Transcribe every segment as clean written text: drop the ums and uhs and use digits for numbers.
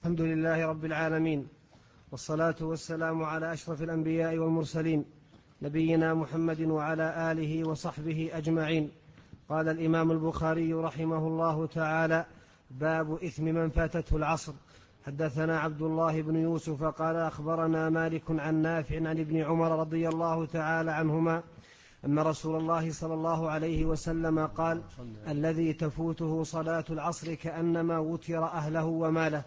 الحمد لله رب العالمين، والصلاة والسلام على أشرف الأنبياء والمرسلين نبينا محمد وعلى آله وصحبه أجمعين. قال الإمام البخاري رحمه الله تعالى: باب إثم من فاتته العصر. حدثنا عبد الله بن يوسف قال أخبرنا مالك عن نافع عن ابن عمر رضي الله تعالى عنهما أن رسول الله صلى الله عليه وسلم قال: الذي تفوته صلاة العصر كأنما وتر أهله وماله.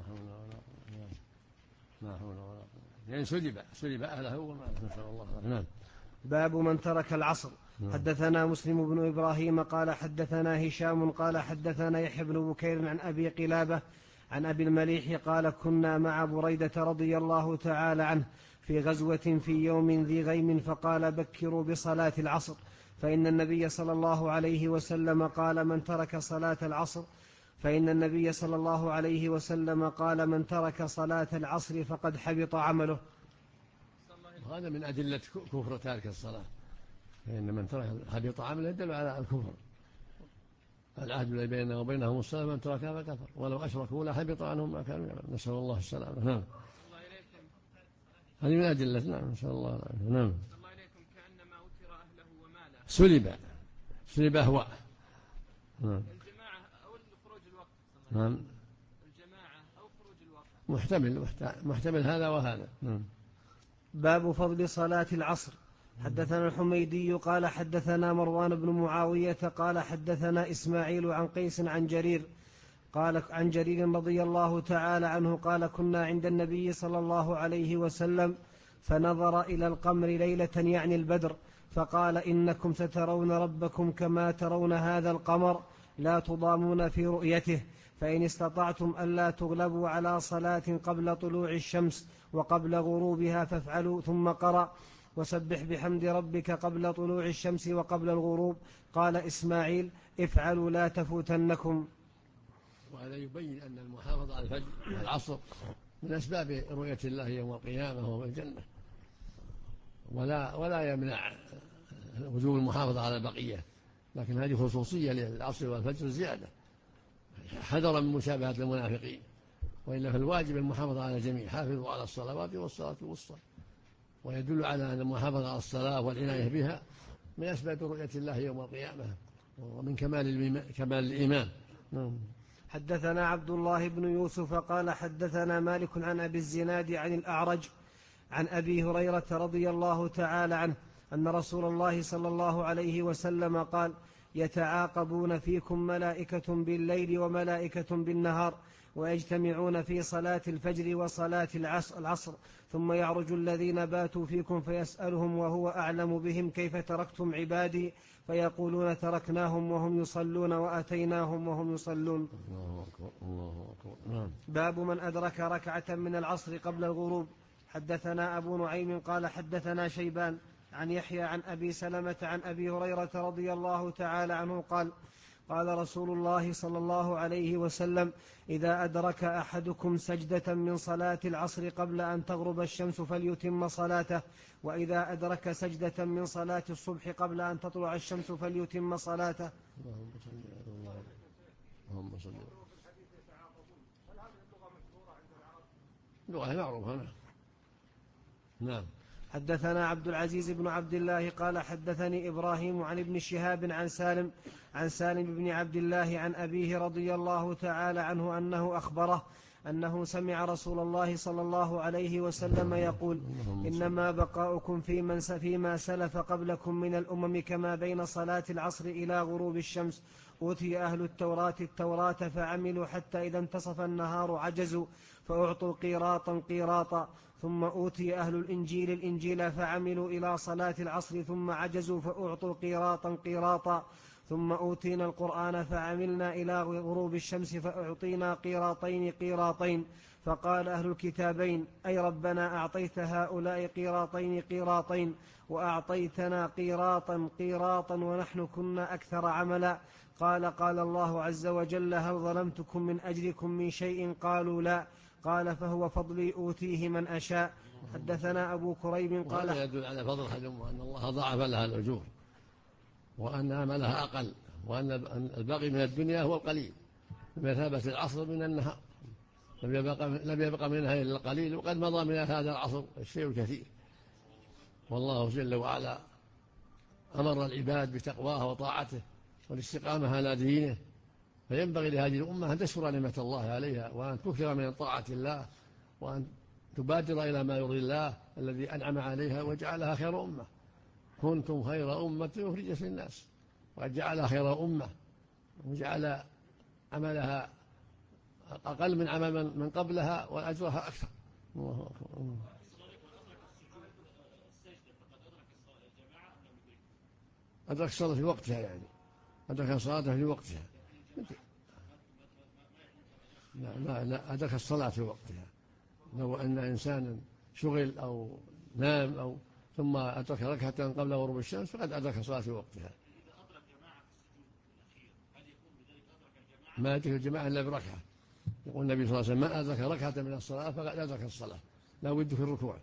لا حول ولا قوة، يعني سلب أهله وماله، نسأل الله. نعم. باب من ترك العصر. حدثنا مسلم بن إبراهيم قال حدثنا هشام قال حدثنا يحيى بن بكير عن أبي قلابة عن أبي المليح قال: كنا مع بريدة رضي الله تعالى عنه في غزوة في يوم ذي غيم، فقال: بكروا بصلاة العصر، فإن النبي صلى الله عليه وسلم قال: من ترك صلاة العصر فقد حبط عمله. وهذا من أدلة كفر تارك الصلاة، فإن من ترك حبط عمله يدل على الكفر. العهد الذي بيننا وبينهم الصلاة، من تركها فكفر، ولو أشركوا لحبط عنهم ما كانوا يعملون، نسأل الله السلامة. نعم. هذه من أدلة. نعم، نسأل الله العافية. نعم. الله إليكم كأنما أوتر أهله وماله. سلب أهواء. نعم. الجماعة أو خروج الوقت. نعم. الجماعة أو خروج الوقت. محتمل هذا وهذا. نعم. باب فضل صلاة العصر. حدثنا الحميدي قال حدثنا مروان بن معاوية قال حدثنا إسماعيل عن قيس عن جرير قال عن جرير رضي الله تعالى عنه قال: كنا عند النبي صلى الله عليه وسلم فنظر إلى القمر ليلة، يعني البدر، فقال: إنكم سترون ربكم كما ترون هذا القمر، لا تضامون في رؤيته، فإن استطعتم ألا تغلبوا على صلاة قبل طلوع الشمس وقبل غروبها فافعلوا. ثم قرأ: وسبح بحمد ربك قبل طلوع الشمس وقبل الغروب. قال إسماعيل: افعلوا لا تفوتنكم. وهذا يبين أن المحافظة على الفجر والعصر من أسباب رؤية الله يوم القيامة وهو الجنة، ولا يمنع وجوب المحافظة على البقية، لكن هذه خصوصية للعصر والفجر زيادة، حذرا من مشابهة المنافقين، وإلا فالواجب المحافظة على الجميع: حافظوا على الصلوات والصلاة الوسطى. ويدل على أن المحافظة على الصلاة والعناية بها من أسباب رؤية الله يوم القيامة ومن كمال الإيمان. حدثنا عبد الله بن يوسف قال حدثنا مالك عن أبي الزناد عن الأعرج عن أبي هريرة رضي الله تعالى عنه أن رسول الله صلى الله عليه وسلم قال: يتعاقبون فيكم ملائكة بالليل وملائكة بالنهار، ويجتمعون في صلاة الفجر وصلاة العصر، ثم يعرج الذين باتوا فيكم فيسألهم وهو أعلم بهم: كيف تركتم عبادي؟ فيقولون: تركناهم وهم يصلون وأتيناهم وهم يصلون. الله أكبر. باب من أدرك ركعة من العصر قبل الغروب. حدثنا أبو نعيم قال حدثنا شيبان عن يحيى عن أبي سلمة عن أبي هريرة رضي الله تعالى عنه قال: قال رسول الله صلى الله عليه وسلم: إذا أدرك أحدكم سجدة من صلاة العصر قبل أن تغرب الشمس فليتم صلاته، وإذا أدرك سجدة من صلاة الصبح قبل أن تطلع الشمس فليتم صلاته. اللهم صل. لغة معروفة. نعم. حدثنا عبد العزيز بن عبد الله قال حدثني إبراهيم عن ابن شهاب عن سالم بن عبد الله عن أبيه رضي الله تعالى عنه أنه أخبره أنه سمع رسول الله صلى الله عليه وسلم يقول: إنما بقاؤكم فيما سلف قبلكم من الأمم كما بين صلاة العصر إلى غروب الشمس. أوتي أهل التوراة فعملوا حتى إذا انتصف النهار عجزوا فأعطوا قيراطا، ثم أوتي أهل الإنجيل فعملوا إلى صلاة العصر ثم عجزوا فأعطوا قيراطا، ثم أوتينا القرآن فعملنا إلى غروب الشمس فأعطينا قيراطين. فقال أهل الكتابين: أي ربنا أعطيت هؤلاء قيراطين وأعطيتنا قيراطا ونحن كنا أكثر عملا. قال الله عز وجل: هل ظلمتكم من أجلكم من شيء؟ قالوا لا. قال: فهو فضلي أوتيه من أشاء. حدثنا أبو كريب قال: وهذا يدل على فضل الأمة، أن الله ضاعف لها الأجور، وأن عملها أقل، وأن الباقي من الدنيا هو القليل بمثابة العصر من النهار. لم يبق منها إلا القليل، وقد مضى من هذا العصر الشيء الكثير. والله جل وعلا أمر العباد بتقواه وطاعته والاستقامة على دينه، فينبغي لهذه الأمة أن تشكر نعمة الله عليها، وأن تكثر من طاعة الله، وأن تبادر إلى ما يرضي الله الذي أنعم عليها وجعلها خير أمة. كنتم خير أمة أخرجت للناس، وقد جعلها خير أمة وجعل عملها أقل من عمل من قبلها وأجرها أكثر. أدرك الصلاة في وقتها، يعني أدرك الصلاة في وقتها. لا أدرك الصلاة في وقتها. لو أن إنسانا شغل أو نام أو ثم أدرك ركعة قبل غروب الشمس فقد أدرك الصلاة في وقتها. ما أدرك الجماعة إلا بركعة. يقول النبي صلى الله عليه وسلم: ما أدرك ركعة من الصلاة فقد أدرك الصلاة، لا بد في الركوع.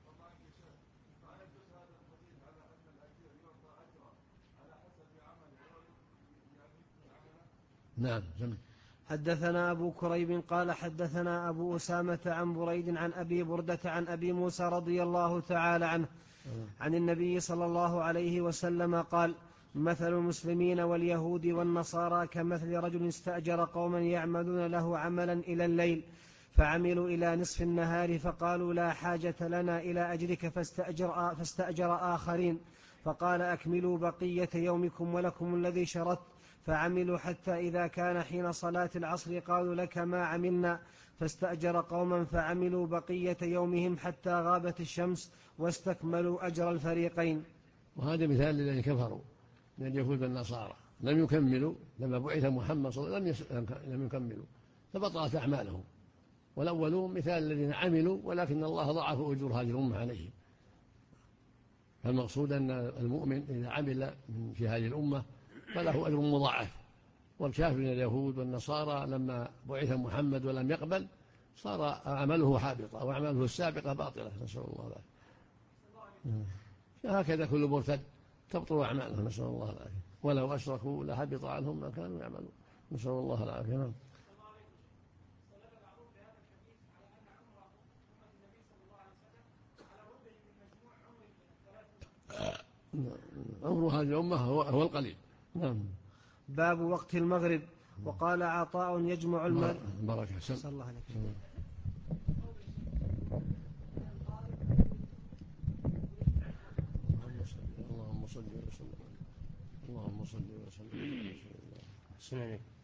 نعم. حدثنا أبو كريب قال حدثنا أبو أسامة عن بريد عن أبي بردة عن أبي موسى رضي الله تعالى عنه عن النبي صلى الله عليه وسلم قال: مثل المسلمين واليهود والنصارى كمثل رجل استأجر قوما يعملون له عملا إلى الليل، فعملوا إلى نصف النهار فقالوا: لا حاجة لنا إلى أجرك، فاستأجر آخرين فقال: أكملوا بقية يومكم ولكم الذي شردت. فعملوا حتى إذا كان حين صلاة العصر قالوا: لك ما عملنا. فاستأجر قوما فعملوا بقية يومهم حتى غابت الشمس واستكملوا أجر الفريقين. وهذا مثال للذين كفروا من اليهود والنصارى، لم يكملوا لما بعث محمد صلى الله عليه وسلم، لم يكملوا فبطلت أعمالهم. والأولون مثال الذين عملوا ولكن الله ضعف أجور هذه الأمة عليهم. فالمقصود أن المؤمن إذا عمل في هذه الأمة فله أجر مضاعف. والكافر من اليهود والنصارى لما بعث محمد ولم يقبل صار عمله حابطا وأعماله السابقة باطلة، نسأل الله العافية. هكذا كل مرتد تبطل أعمالهم، نسأل الله العافية. ولو أشركوا لحبط عنهم ما كانوا يعملون، نسأل الله العافية. عمر هذه الأمة هو القليل. نعم. باب وقت المغرب. وقال عطاء: يجمع المال. بركة. صلى الله عليه وسلم. اللهم صل وسلم.